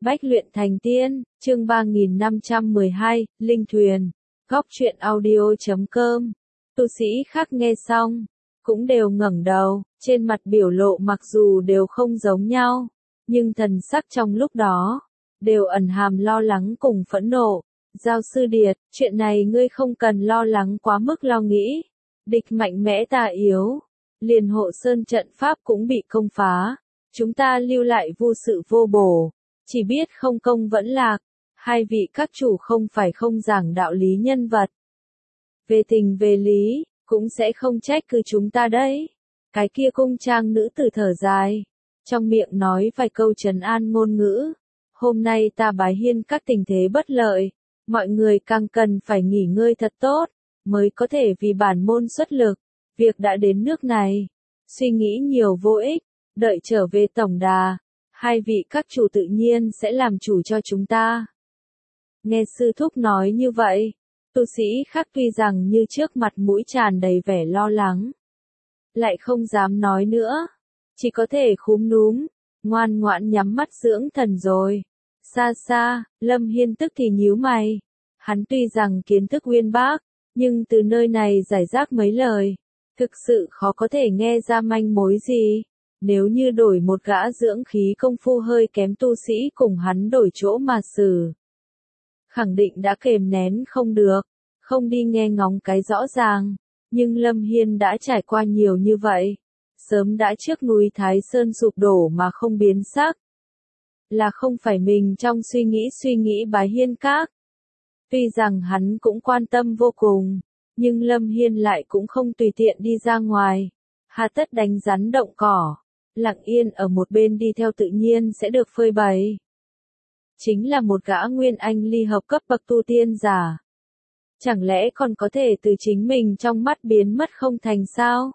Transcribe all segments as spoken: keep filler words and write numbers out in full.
Bách luyện thành tiên, chương ba nghìn năm trăm mười hai, Linh Thuyền, góc truyện audio chấm com. Tu sĩ khác nghe xong, cũng đều ngẩng đầu, trên mặt biểu lộ mặc dù đều không giống nhau, nhưng thần sắc trong lúc đó, đều ẩn hàm lo lắng cùng phẫn nộ. Giao sư điệt, chuyện này ngươi không cần lo lắng quá mức lo nghĩ. Địch mạnh mẽ ta yếu, liền hộ sơn trận pháp cũng bị công phá. Chúng ta lưu lại vô sự vô bổ, chỉ biết không công vẫn lạc. Hai vị các chủ không phải không giảng đạo lý nhân vật. Về tình về lý, cũng sẽ không trách cứ chúng ta đấy. Cái kia cung trang nữ tử thở dài, trong miệng nói vài câu trấn an ngôn ngữ. Hôm nay ta bái hiên các tình thế bất lợi, mọi người càng cần phải nghỉ ngơi thật tốt, mới có thể vì bản môn xuất lực. Việc đã đến nước này, suy nghĩ nhiều vô ích, đợi trở về tổng đà, hai vị các chủ tự nhiên sẽ làm chủ cho chúng ta. Nghe sư thúc nói như vậy, tu sĩ khác tuy rằng như trước mặt mũi tràn đầy vẻ lo lắng, lại không dám nói nữa, chỉ có thể khúm núm, ngoan ngoãn nhắm mắt dưỡng thần rồi. Xa xa, Lâm Hiên tức thì nhíu mày, hắn tuy rằng kiến thức uyên bác, nhưng từ nơi này giải rác mấy lời, thực sự khó có thể nghe ra manh mối gì. Nếu như đổi một gã dưỡng khí công phu hơi kém tu sĩ cùng hắn đổi chỗ mà xử, khẳng định đã kềm nén không được, không đi nghe ngóng cái rõ ràng. Nhưng Lâm Hiên đã trải qua nhiều như vậy, sớm đã trước núi Thái Sơn sụp đổ mà không biến sắc. Là không phải mình trong suy nghĩ suy nghĩ bái hiên các. Tuy rằng hắn cũng quan tâm vô cùng, nhưng Lâm Hiên lại cũng không tùy tiện đi ra ngoài. Hà tất đánh rắn động cỏ, lặng yên ở một bên đi theo tự nhiên sẽ được phơi bày. Chính là một gã nguyên anh ly hợp cấp bậc tu tiên giả. Chẳng lẽ còn có thể từ chính mình trong mắt biến mất không thành sao?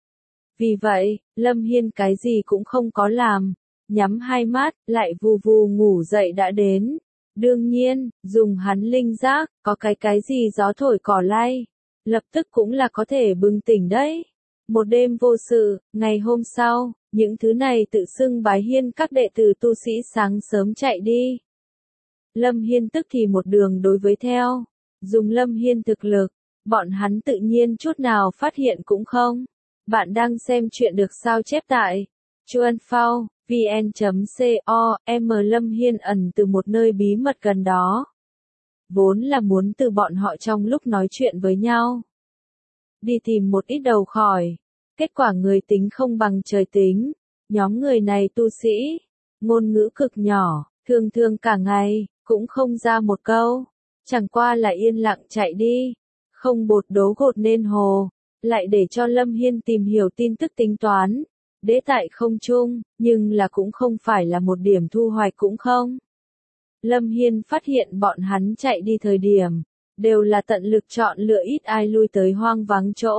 Vì vậy, Lâm Hiên cái gì cũng không có làm, nhắm hai mắt, lại vù vù ngủ dậy đã đến. Đương nhiên, dùng hắn linh giác, có cái cái gì gió thổi cỏ lay, lập tức cũng là có thể bừng tỉnh đấy. Một đêm vô sự, ngày hôm sau, những thứ này tự xưng bái hiên các đệ tử tu sĩ sáng sớm chạy đi. Lâm Hiên tức thì một đường đối với theo, dùng Lâm Hiên thực lực, bọn hắn tự nhiên chút nào phát hiện cũng không. Bạn đang xem chuyện được sao chép tại chuan phao vn chấm com. Lâm Hiên ẩn từ một nơi bí mật gần đó, vốn là muốn từ bọn họ trong lúc nói chuyện với nhau đi tìm một ít đầu khỏi. Kết quả người tính không bằng trời tính, nhóm người này tu sĩ, ngôn ngữ cực nhỏ, thường thường cả ngày, cũng không ra một câu, chẳng qua là yên lặng chạy đi, không bột đố gột nên hồ, lại để cho Lâm Hiên tìm hiểu tin tức tính toán, đế tại không trung, nhưng là cũng không phải là một điểm thu hoạch cũng không. Lâm Hiên phát hiện bọn hắn chạy đi thời điểm, đều là tận lực chọn lựa ít ai lui tới hoang vắng chỗ.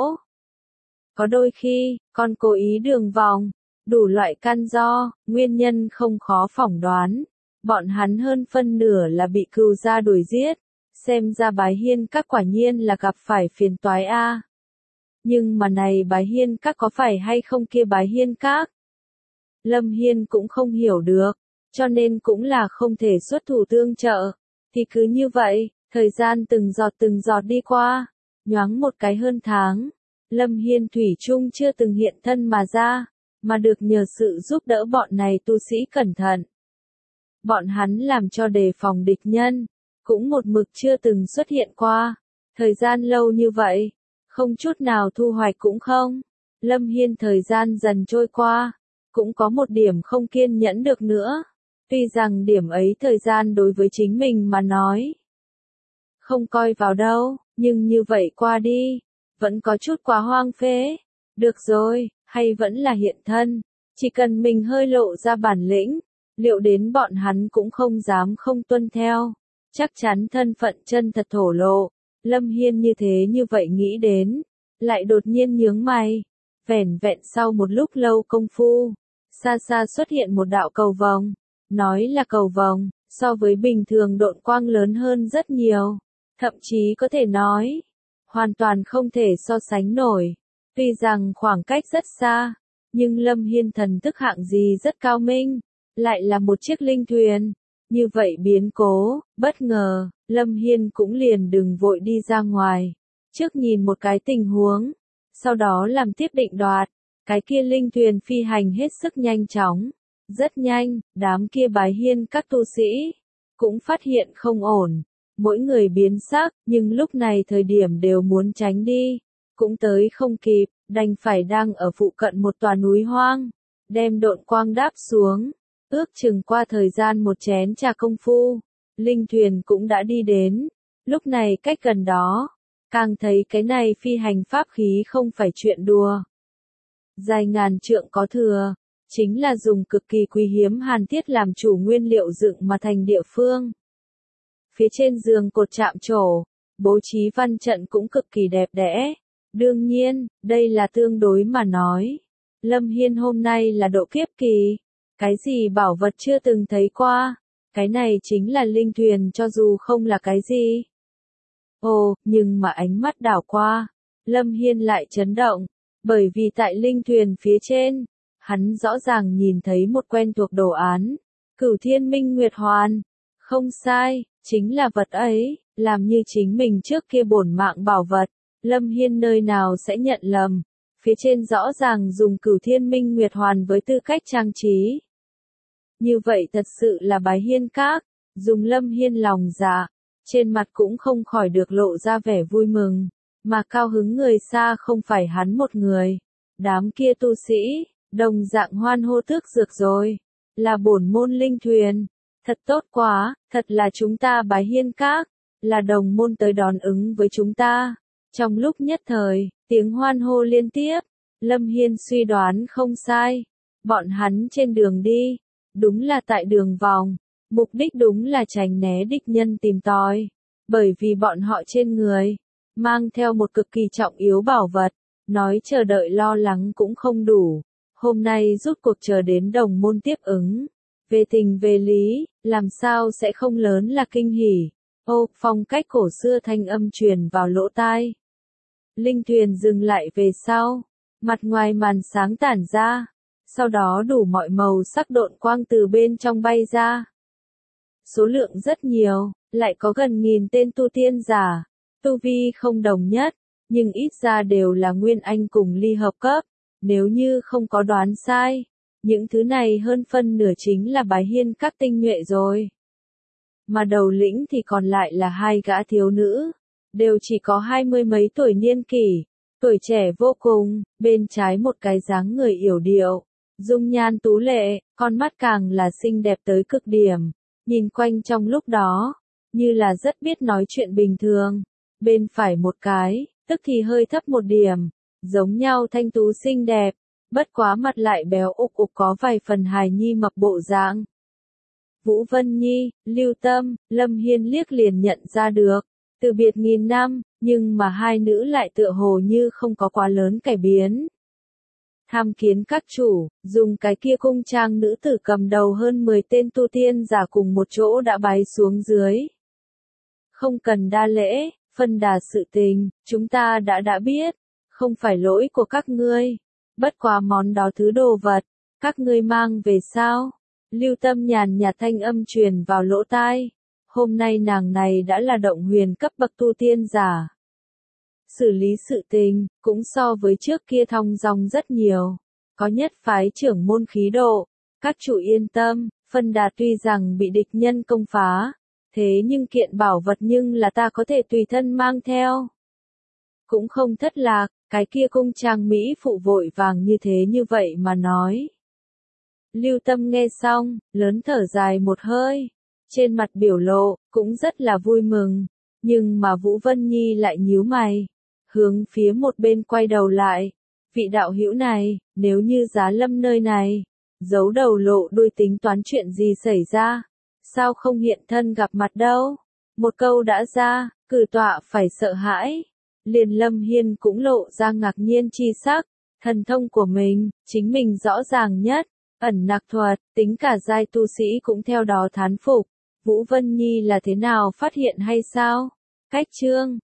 Có đôi khi, còn cố ý đường vòng, đủ loại căn do, nguyên nhân không khó phỏng đoán. Bọn hắn hơn phân nửa là bị cừu gia đuổi giết, xem ra bái hiên các quả nhiên là gặp phải phiền toái a. Nhưng mà này bái hiên các có phải hay không kia bái hiên các? Lâm Hiên cũng không hiểu được, cho nên cũng là không thể xuất thủ tương trợ. Thì cứ như vậy, thời gian từng giọt từng giọt đi qua, nhoáng một cái hơn tháng. Lâm Hiên thủy chung chưa từng hiện thân mà ra, mà được nhờ sự giúp đỡ bọn này tu sĩ cẩn thận. Bọn hắn làm cho đề phòng địch nhân, cũng một mực chưa từng xuất hiện qua. Thời gian lâu như vậy, không chút nào thu hoạch cũng không. Lâm Hiên thời gian dần trôi qua, cũng có một điểm không kiên nhẫn được nữa. Tuy rằng điểm ấy thời gian đối với chính mình mà nói, không coi vào đâu, nhưng như vậy qua đi, vẫn có chút quá hoang phế. Được rồi, hay vẫn là hiện thân, chỉ cần mình hơi lộ ra bản lĩnh, liệu đến bọn hắn cũng không dám không tuân theo. Chắc chắn thân phận chân thật thổ lộ. Lâm Hiên như thế như vậy nghĩ đến, lại đột nhiên nhướng mày. Vẻn vẹn sau một lúc lâu công phu, xa xa xuất hiện một đạo cầu vồng. Nói là cầu vồng, so với bình thường độn quang lớn hơn rất nhiều. Thậm chí có thể nói, hoàn toàn không thể so sánh nổi. Tuy rằng khoảng cách rất xa, nhưng Lâm Hiên thần thức hạng gì rất cao minh, lại là một chiếc linh thuyền. Như vậy biến cố, bất ngờ, Lâm Hiên cũng liền đừng vội đi ra ngoài. Trước nhìn một cái tình huống, sau đó làm tiếp định đoạt. Cái kia linh thuyền phi hành hết sức nhanh chóng. Rất nhanh, đám kia bái hiên các tu sĩ cũng phát hiện không ổn. Mỗi người biến sắc, nhưng lúc này thời điểm đều muốn tránh đi. Cũng tới không kịp, đành phải đang ở phụ cận một tòa núi hoang. Đem độn quang đáp xuống. Ước chừng qua thời gian một chén trà công phu. Linh thuyền cũng đã đi đến. Lúc này cách gần đó. Càng thấy cái này phi hành pháp khí không phải chuyện đùa. Dài ngàn trượng có thừa. Chính là dùng cực kỳ quý hiếm hàn thiết làm chủ nguyên liệu dựng mà thành địa phương. Phía trên giường cột chạm trổ, bố trí văn trận cũng cực kỳ đẹp đẽ. Đương nhiên, đây là tương đối mà nói. Lâm Hiên hôm nay là độ kiếp kỳ. Cái gì bảo vật chưa từng thấy qua. Cái này chính là linh thuyền cho dù không là cái gì. Ồ, nhưng mà ánh mắt đảo qua. Lâm Hiên lại chấn động. Bởi vì tại linh thuyền phía trên, hắn rõ ràng nhìn thấy một quen thuộc đồ án. Cửu Thiên Minh Nguyệt Hoàn. Không sai, chính là vật ấy, làm như chính mình trước kia bổn mạng bảo vật. Lâm Hiên nơi nào sẽ nhận lầm. Phía trên rõ ràng dùng Cửu Thiên Minh Nguyệt Hoàn với tư cách trang trí. Như vậy thật sự là bái hiên các. Dùng Lâm Hiên lòng dạ. Trên mặt cũng không khỏi được lộ ra vẻ vui mừng. Mà cao hứng người xa không phải hắn một người. Đám kia tu sĩ, đồng dạng hoan hô tước dược rồi. Là bổn môn linh thuyền. Thật tốt quá, thật là chúng ta bái hiên các. Là đồng môn tới đón ứng với chúng ta. Trong lúc nhất thời, tiếng hoan hô liên tiếp. Lâm Hiên suy đoán không sai. Bọn hắn trên đường đi. Đúng là tại đường vòng. Mục đích đúng là tránh né địch nhân tìm tòi. Bởi vì bọn họ trên người mang theo một cực kỳ trọng yếu bảo vật. Nói chờ đợi lo lắng cũng không đủ. Hôm nay rút cuộc chờ đến đồng môn tiếp ứng. Về tình về lý, làm sao sẽ không lớn là kinh hỉ. Ô, phong cách cổ xưa thanh âm truyền vào lỗ tai. Linh thuyền dừng lại về sau. Mặt ngoài màn sáng tản ra. Sau đó đủ mọi màu sắc độn quang từ bên trong bay ra. Số lượng rất nhiều, lại có gần nghìn tên tu tiên giả. Tu vi không đồng nhất, nhưng ít ra đều là nguyên anh cùng ly hợp cấp. Nếu như không có đoán sai, những thứ này hơn phân nửa chính là bái hiên các tinh nhuệ rồi. Mà đầu lĩnh thì còn lại là hai gã thiếu nữ, đều chỉ có hai mươi mấy tuổi niên kỷ, tuổi trẻ vô cùng, bên trái một cái dáng người yểu điệu, dung nhan tú lệ, con mắt càng là xinh đẹp tới cực điểm, nhìn quanh trong lúc đó, như là rất biết nói chuyện bình thường. Bên phải một cái, tức thì hơi thấp một điểm, giống nhau thanh tú xinh đẹp, bất quá mặt lại béo ục ục có vài phần hài nhi mập bộ dạng. Vũ Vân Nhi, Lưu Tâm, Lâm Hiên liếc liền nhận ra được, từ biệt nghìn năm, nhưng mà hai nữ lại tựa hồ như không có quá lớn cải biến. Tham kiến các chủ, dùng cái kia cung trang nữ tử cầm đầu hơn mười tên tu tiên giả cùng một chỗ đã bái xuống dưới. Không cần đa lễ, phân đà sự tình, chúng ta đã đã biết, không phải lỗi của các ngươi. Bất quá món đó thứ đồ vật, các ngươi mang về sao? Lưu Tâm nhàn nhạt thanh âm truyền vào lỗ tai. Hôm nay nàng này đã là động huyền cấp bậc tu tiên giả. Xử lý sự tình, cũng so với trước kia thong dong rất nhiều. Có nhất phái trưởng môn khí độ. Các chủ yên tâm, phân đà tuy rằng bị địch nhân công phá. Thế nhưng kiện bảo vật nhưng là ta có thể tùy thân mang theo. Cũng không thất lạc, cái kia cung trang Mỹ phụ vội vàng như thế như vậy mà nói. Lưu Tâm nghe xong, lớn thở dài một hơi. Trên mặt biểu lộ, cũng rất là vui mừng. Nhưng mà Vũ Vân Nhi lại nhíu mày. Hướng phía một bên quay đầu lại. Vị đạo hữu này, nếu như Giá Lâm nơi này, giấu đầu lộ đuôi tính toán chuyện gì xảy ra. Sao không hiện thân gặp mặt đâu? Một câu đã ra, cử tọa phải sợ hãi. Liền Lâm Hiên cũng lộ ra ngạc nhiên chi sắc. Thần thông của mình, chính mình rõ ràng nhất. Ẩn nặc thuật, tính cả giai tu sĩ cũng theo đó thán phục. Vũ Vân Nhi là thế nào phát hiện hay sao? Cách chương